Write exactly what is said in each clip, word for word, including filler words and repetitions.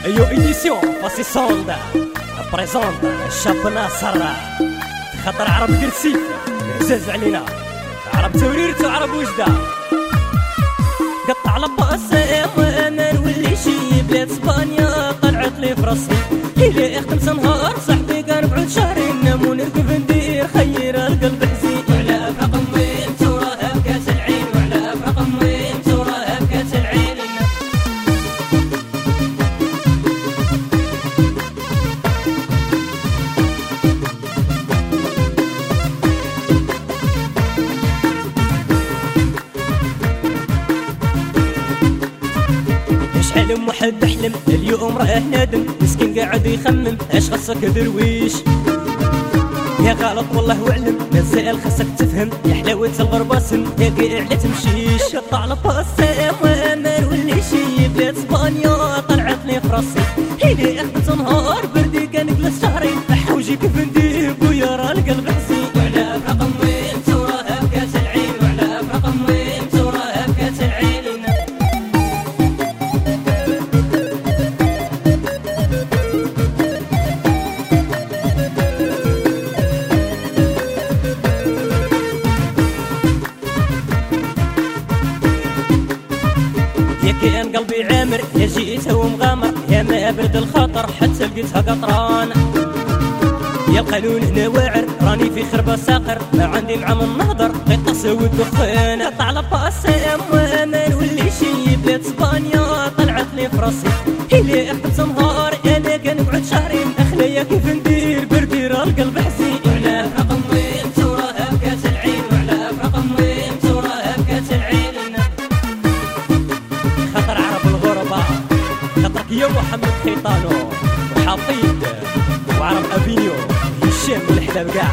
Ayo édition Fassi Sonda بريزونت الشاب ناصر خطر عرب كرسيف عزاز علينا عرب توريرتو عرب وجدة قطع لباسة وانا نولي شي بلاد اسبانيا طلعت لي فراسي إلي خمسة نهار صاحبي كان بعد شهرين نامو نركب ندير خير القلب حزين وعلى افرق امي متوراها بكاس العين وعلى افرق امي متوراها بكاس العين حلم وحد احلم اليوم راه نادم مسكين قاعد يخمم اش خصك درويش يا غلط والله وعلم مازال خصك تفهم يا حلاوة الغرباسم يا قاع لا تمشيش قطع لباسة وانا نولي شي بلاد اسبانيا طلعت لي فراسي إلي اخذت نهار بردي كان جلس شهرين حوجي كيف ندير بويا راه القلب حزين وعلى افرق امي متوراها بكاس العين وعلى افرق امي متوراها بكاس العين يا كان قلبي عامر يا جيت ومغامر يا ما برد الخطر حتى لقيتها قطران يا القانون هنا واعر راني في خربة ساقر ما عندي مع من نهضر غير سوي الدخان قطع لباسة وانا نولي شي بلاد اسبانيا طلعت لي فراسي إلي اخذت نهار انا كان بعد شهرين اخليا كيف ندير بردي راه القلب حزين وعلى افرق امي متوراها بكاس العين وعلى افرق امي متوراها بكاس العين خطر عرب الغربة خطرك يا محمد خيطانو وحفيد وعرب افينيو هشام والحلاب قاع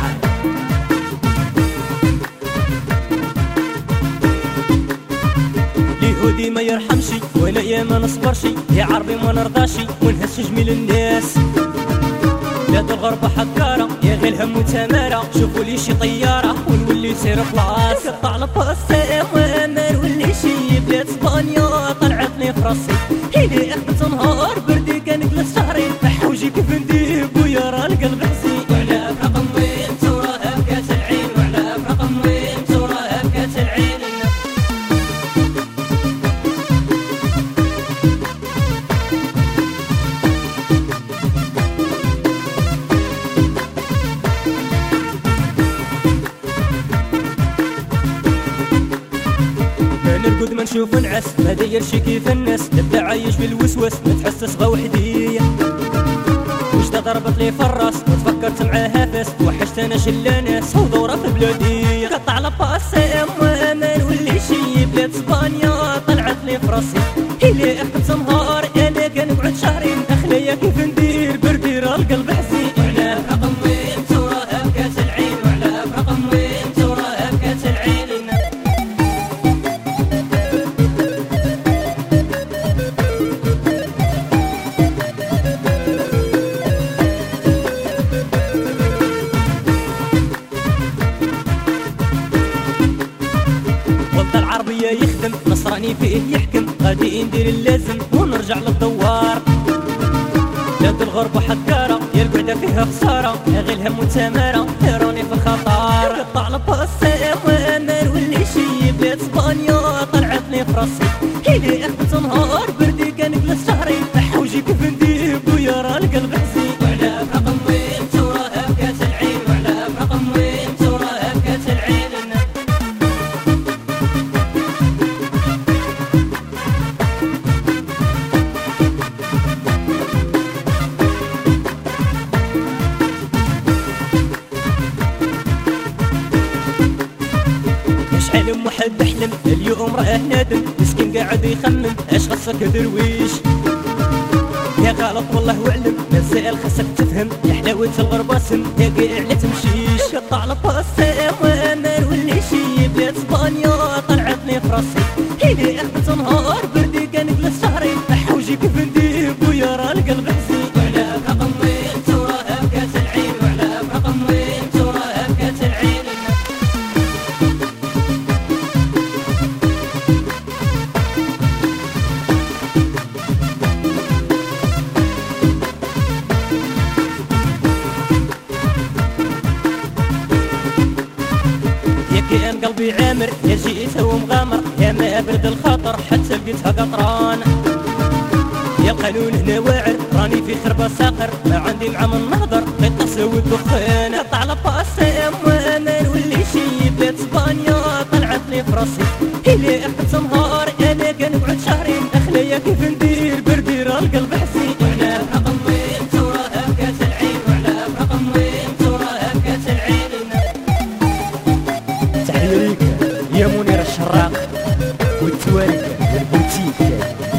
اليهودي ما يرحمشي وانا يا ما نصبرشي يا عربي ما نرضاشي ونهز جميل الناس بلاد الغربة حكارة يا غير الهم وتمارة شوفوا لي شي طيارة ونولي سير خلاص قطع لباسة وانا نولي شي بلاد اسبانيا طلعت لي فراسي إلي اخذت نهار بردي كان جلس شهرين حوجي كيف ندير بويا راه القلب حزين وعلى افرق امي متوراها بكاس العين وعلى افرق امي متوراها بكاس العين نرقد ما نشوف نعس ما دايرش كيف الناس نبدا عايش بالوسواس ما تحسس غا وحدي وجدة ضربت لي فراس وتفكرت معاها فاس وحشت انا شلا ناس ودورة في بلادي قطع لباسة وانا نولي شي بلاد اسبانيا طلعت لي فراسي إلي اخذت نهار انا كان بعد شهرين اخليا كيف ندير بردي راه القلب حزين وعلى افرق امي متوراها بكاس العين وعلى افرق امي متوراها بكاس العين العربية يخدم نصراني فيه يحكم غادي ندير اللازم ونرجع للدوار بلاد الغربة حكارة يا القعدة فيها خسارة يا غير الهم وتمارة راني في الخطر قطع لباسة وانا نولي شي بلاد اسبانيا طلعت لي فراسي إلي اخذت نهار بردي كان جلس شهرين حوجي كيف ندير بويا راه القلب حزين وعلى افرق امي متوراها بكاس العين وعلى افرق امي متوراها بكاس العين حلم وحد احلم اليوم راه نادم مسكين قاعد يخمم اش خصك درويش يا غلط والله وعلم مازال خصك تفهم يا حلاوة الغرباسم يا قاع لا تمشيش قطع لباسة وانا نولي شي بلاد اسبانيا طلعت لي فراسي إلي اخذت نهار بردي كان جلس شهرين حوجي كيف ندير بويا راه القلب حزين وعلى افرق امي متوراها بكاس العين وعلى افرق امي متوراها بكاس العين قالوا هنا واعر راني في خربة ساقر ما عندي مع من نهضر غيطس والدخان قطع لباسام وامان واللي شي بلاد اسبانيا طلعت لي فراسي اللي اخذت نهار انا كنقعد شهرين اخليا كيف ندير بردي راه القلب حسين وعلى رقم وين توراها بكاس العين وعلى رقم وين توراها بكاس العين تحية ليك يا منير الشراق والتوالي والبوتيك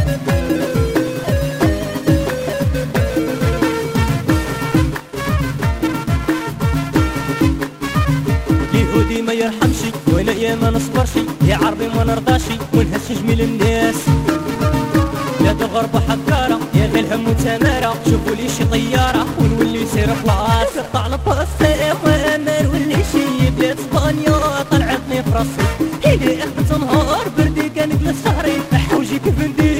يهودي ما يرحمشي وانا يا ما نصبرشي يا عربي ما نرضاشي ونهش جميل الناس لا تغرب حكارة يا غير الهم وتمارة شوفوا لي شي طيارة ونولي سير خلاص قطع لباسام وامان واللي شي بلاد اسبانيا طلعتني فراسي اللي اخذت نهار بردي كان جلس شهرين حوجي كيف ندير